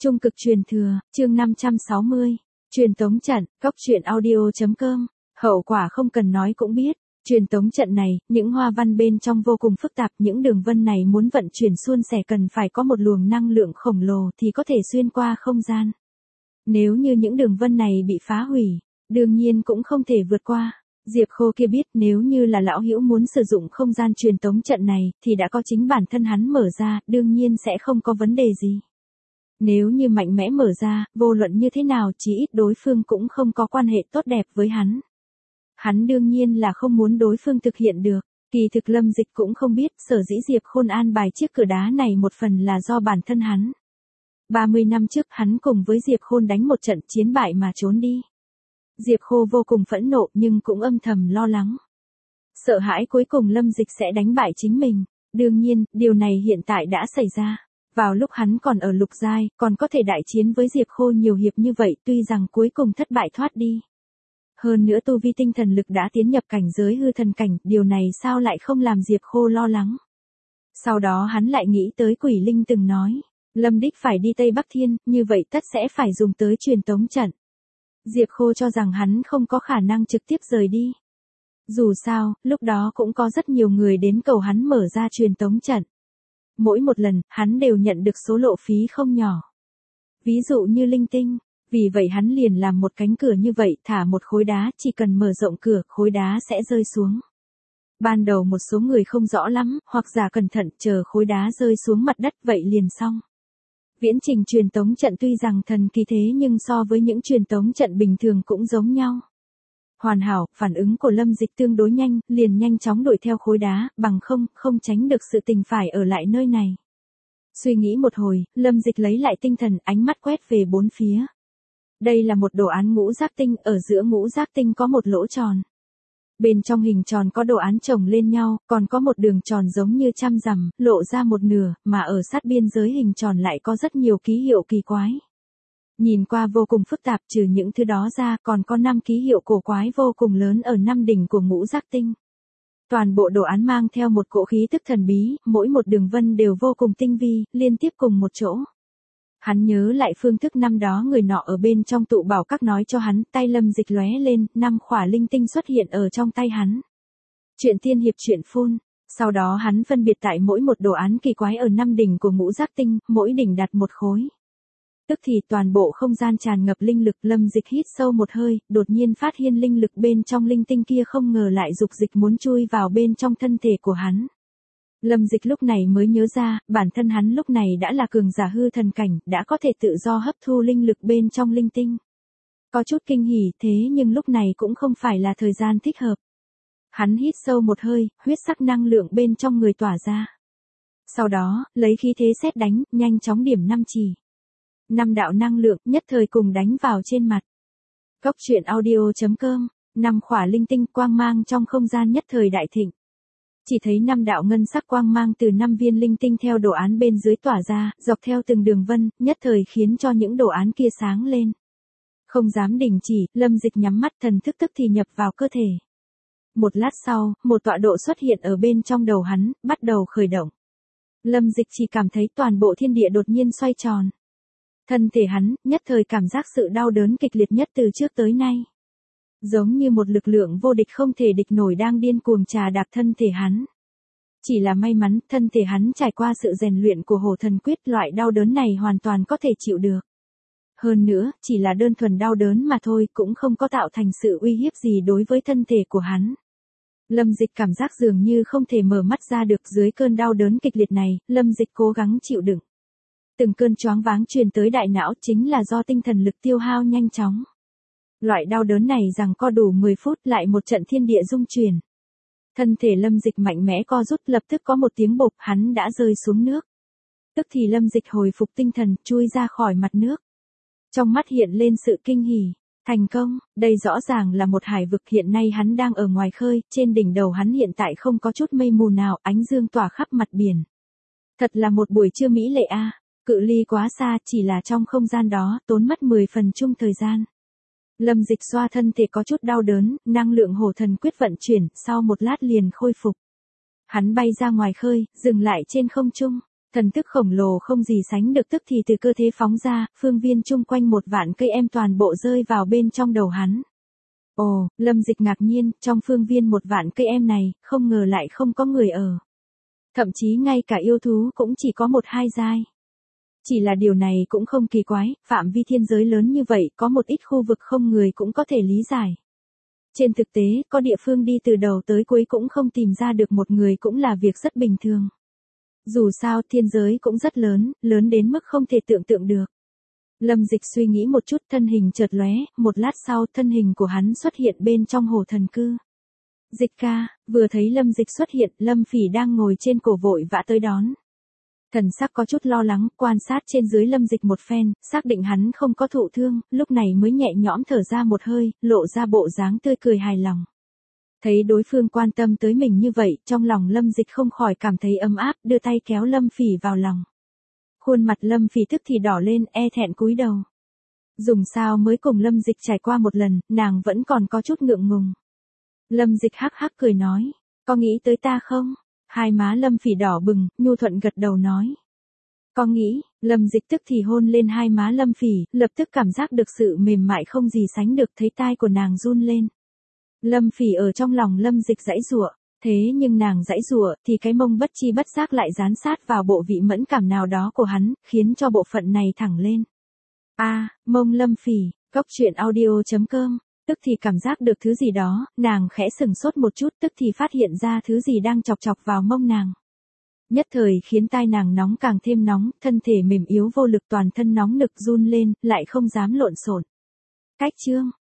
Trung cực truyền thừa, chương 560. Truyền tống trận, góc truyện audio.com. Hậu quả không cần nói cũng biết. Truyền tống trận này, những hoa văn bên trong vô cùng phức tạp, những đường vân này muốn vận chuyển suôn sẻ cần phải có một luồng năng lượng khổng lồ thì có thể xuyên qua không gian. Nếu như những đường vân này bị phá hủy, đương nhiên cũng không thể vượt qua. Diệp Khô kia biết nếu như là lão hữu muốn sử dụng không gian truyền tống trận này thì đã có chính bản thân hắn mở ra, đương nhiên sẽ không có vấn đề gì. Nếu như mạnh mẽ mở ra, vô luận như thế nào chí ít đối phương cũng không có quan hệ tốt đẹp với hắn. Hắn đương nhiên là không muốn đối phương thực hiện được. Kỳ thực Lâm Dịch cũng không biết sở dĩ Diệp Khôn an bài chiếc cửa đá này một phần là do bản thân hắn. 30 năm trước hắn cùng với Diệp Khôn đánh một trận chiến bại mà trốn đi. Diệp Khô vô cùng phẫn nộ nhưng cũng âm thầm lo lắng. Sợ hãi cuối cùng Lâm Dịch sẽ đánh bại chính mình. Đương nhiên, điều này hiện tại đã xảy ra. Vào lúc hắn còn ở lục giai, còn có thể đại chiến với Diệp Khô nhiều hiệp như vậy tuy rằng cuối cùng thất bại thoát đi. Hơn nữa tu vi tinh thần lực đã tiến nhập cảnh giới hư thần cảnh, điều này sao lại không làm Diệp Khô lo lắng. Sau đó hắn lại nghĩ tới Quỷ Linh từng nói, Lâm Đích phải đi Tây Bắc Thiên, như vậy tất sẽ phải dùng tới truyền tống trận. Diệp Khô cho rằng hắn không có khả năng trực tiếp rời đi. Dù sao, lúc đó cũng có rất nhiều người đến cầu hắn mở ra truyền tống trận. Mỗi một lần, hắn đều nhận được số lộ phí không nhỏ. Ví dụ như linh tinh, vì vậy hắn liền làm một cánh cửa như vậy, thả một khối đá, chỉ cần mở rộng cửa, khối đá sẽ rơi xuống. Ban đầu một số người không rõ lắm, hoặc giả cẩn thận chờ khối đá rơi xuống mặt đất vậy liền xong. Viễn trình truyền tống trận tuy rằng thần kỳ thế nhưng so với những truyền tống trận bình thường cũng giống nhau. Hoàn hảo, phản ứng của Lâm Dịch tương đối nhanh, liền nhanh chóng đuổi theo khối đá, bằng không tránh được sự tình phải ở lại nơi này. Suy nghĩ một hồi, Lâm Dịch lấy lại tinh thần, ánh mắt quét về bốn phía. Đây là một đồ án ngũ giác tinh, ở giữa ngũ giác tinh có một lỗ tròn. Bên trong hình tròn có đồ án chồng lên nhau, còn có một đường tròn giống như trăm rằm, lộ ra một nửa, mà ở sát biên giới hình tròn lại có rất nhiều ký hiệu kỳ quái. Nhìn qua vô cùng phức tạp, trừ những thứ đó ra còn có 5 ký hiệu cổ quái vô cùng lớn ở 5 đỉnh của ngũ giác tinh. Toàn bộ đồ án mang theo một cỗ khí tức thần bí, mỗi một đường vân đều vô cùng tinh vi, liên tiếp cùng một chỗ. Hắn nhớ lại phương thức năm đó người nọ ở bên trong tụ bảo các nói cho hắn, tay Lâm Dịch lóe lên, 5 khỏa linh tinh xuất hiện ở trong tay hắn. Chuyện tiên hiệp chuyện phun. Sau đó hắn phân biệt tại mỗi một đồ án kỳ quái ở 5 đỉnh của ngũ giác tinh, mỗi đỉnh đặt một khối. Tức thì toàn bộ không gian tràn ngập linh lực. Lâm Dịch hít sâu một hơi, đột nhiên phát hiện linh lực bên trong linh tinh kia không ngờ lại dục dịch muốn chui vào bên trong thân thể của hắn. Lâm Dịch lúc này mới nhớ ra, bản thân hắn lúc này đã là cường giả hư thần cảnh, đã có thể tự do hấp thu linh lực bên trong linh tinh. Có chút kinh hỉ thế nhưng lúc này cũng không phải là thời gian thích hợp. Hắn hít sâu một hơi, huyết sắc năng lượng bên trong người tỏa ra. Sau đó, lấy khí thế sét đánh, nhanh chóng điểm 5 chỉ. 5 đạo năng lượng nhất thời cùng đánh vào trên mặt. Góc truyện audio.com. 5 khỏa linh tinh quang mang trong không gian nhất thời đại thịnh. Chỉ thấy 5 đạo ngân sắc quang mang từ 5 viên linh tinh theo đồ án bên dưới tỏa ra, dọc theo từng đường vân, nhất thời khiến cho những đồ án kia sáng lên. Không dám đình chỉ, Lâm Dịch nhắm mắt, thần thức tức thì nhập vào cơ thể. Một lát sau, một tọa độ xuất hiện ở bên trong đầu hắn, bắt đầu khởi động. Lâm Dịch chỉ cảm thấy toàn bộ thiên địa đột nhiên xoay tròn. Thân thể hắn, nhất thời cảm giác sự đau đớn kịch liệt nhất từ trước tới nay. Giống như một lực lượng vô địch không thể địch nổi đang điên cuồng trà đạp thân thể hắn. Chỉ là may mắn, thân thể hắn trải qua sự rèn luyện của Hổ Thần Quyết, loại đau đớn này hoàn toàn có thể chịu được. Hơn nữa, chỉ là đơn thuần đau đớn mà thôi, cũng không có tạo thành sự uy hiếp gì đối với thân thể của hắn. Lâm Dịch cảm giác dường như không thể mở mắt ra được. Dưới cơn đau đớn kịch liệt này, Lâm Dịch cố gắng chịu đựng. Từng cơn choáng váng truyền tới đại não chính là do tinh thần lực tiêu hao nhanh chóng. Loại đau đớn này rằng co đủ 10 phút lại một trận thiên địa rung chuyển. Thân thể Lâm Dịch mạnh mẽ co rút, lập tức có một tiếng bộp, hắn đã rơi xuống nước. Tức thì Lâm Dịch hồi phục tinh thần, chui ra khỏi mặt nước. Trong mắt hiện lên sự kinh hỉ. Thành công, đây rõ ràng là một hải vực, hiện nay hắn đang ở ngoài khơi, trên đỉnh đầu hắn hiện tại không có chút mây mù nào, ánh dương tỏa khắp mặt biển. Thật là một buổi trưa mỹ lệ a. Cự ly quá xa, chỉ là trong không gian đó, tốn mất 10 phần chung thời gian. Lâm Dịch xoa thân thể có chút đau đớn, năng lượng Hổ Thần Quyết vận chuyển, sau một lát liền khôi phục. Hắn bay ra ngoài khơi, dừng lại trên không trung. Thần thức khổng lồ không gì sánh được tức thì từ cơ thể phóng ra, phương viên chung quanh 1.000.000 cây em toàn bộ rơi vào bên trong đầu hắn. Ồ, Lâm Dịch ngạc nhiên, trong phương viên 1.000.000 cây em này, không ngờ lại không có người ở. Thậm chí ngay cả yêu thú cũng chỉ có 1-2 giai. Chỉ là điều này cũng không kỳ quái, phạm vi thiên giới lớn như vậy, có một ít khu vực không người cũng có thể lý giải. Trên thực tế, có địa phương đi từ đầu tới cuối cũng không tìm ra được một người cũng là việc rất bình thường. Dù sao thiên giới cũng rất lớn, lớn đến mức không thể tưởng tượng được. Lâm Dịch suy nghĩ một chút, thân hình chợt lóe, một lát sau thân hình của hắn xuất hiện bên trong hồ thần cư. Dịch ca, vừa thấy Lâm Dịch xuất hiện, Lâm Phỉ đang ngồi trên cổ vội vã tới đón. Thần sắc có chút lo lắng, quan sát trên dưới Lâm Dịch một phen, xác định hắn không có thụ thương, lúc này mới nhẹ nhõm thở ra một hơi, lộ ra bộ dáng tươi cười hài lòng. Thấy đối phương quan tâm tới mình như vậy, trong lòng Lâm Dịch không khỏi cảm thấy ấm áp, đưa tay kéo Lâm Phỉ vào lòng. Khuôn mặt Lâm Phỉ tức thì đỏ lên, e thẹn cúi đầu. Dùng sao mới cùng Lâm Dịch trải qua một lần, nàng vẫn còn có chút ngượng ngùng. Lâm Dịch hắc hắc cười nói, có nghĩ tới ta không? Hai má Lâm Phỉ đỏ bừng, nhu thuận gật đầu nói. Có nghĩ, Lâm Dịch tức thì hôn lên hai má Lâm Phỉ, lập tức cảm giác được sự mềm mại không gì sánh được, thấy tai của nàng run lên. Lâm Phỉ ở trong lòng Lâm Dịch giãy giụa, thế nhưng nàng giãy giụa thì cái mông bất chi bất giác lại dán sát vào bộ vị mẫn cảm nào đó của hắn, khiến cho bộ phận này thẳng lên. Mông Lâm Phỉ, goctruyện.audio.com. Tức thì cảm giác được thứ gì đó, nàng khẽ sừng sốt một chút, tức thì phát hiện ra thứ gì đang chọc chọc vào mông nàng. Nhất thời khiến tai nàng nóng càng thêm nóng, thân thể mềm yếu vô lực, toàn thân nóng nực run lên, lại không dám lộn xộn. Cách chương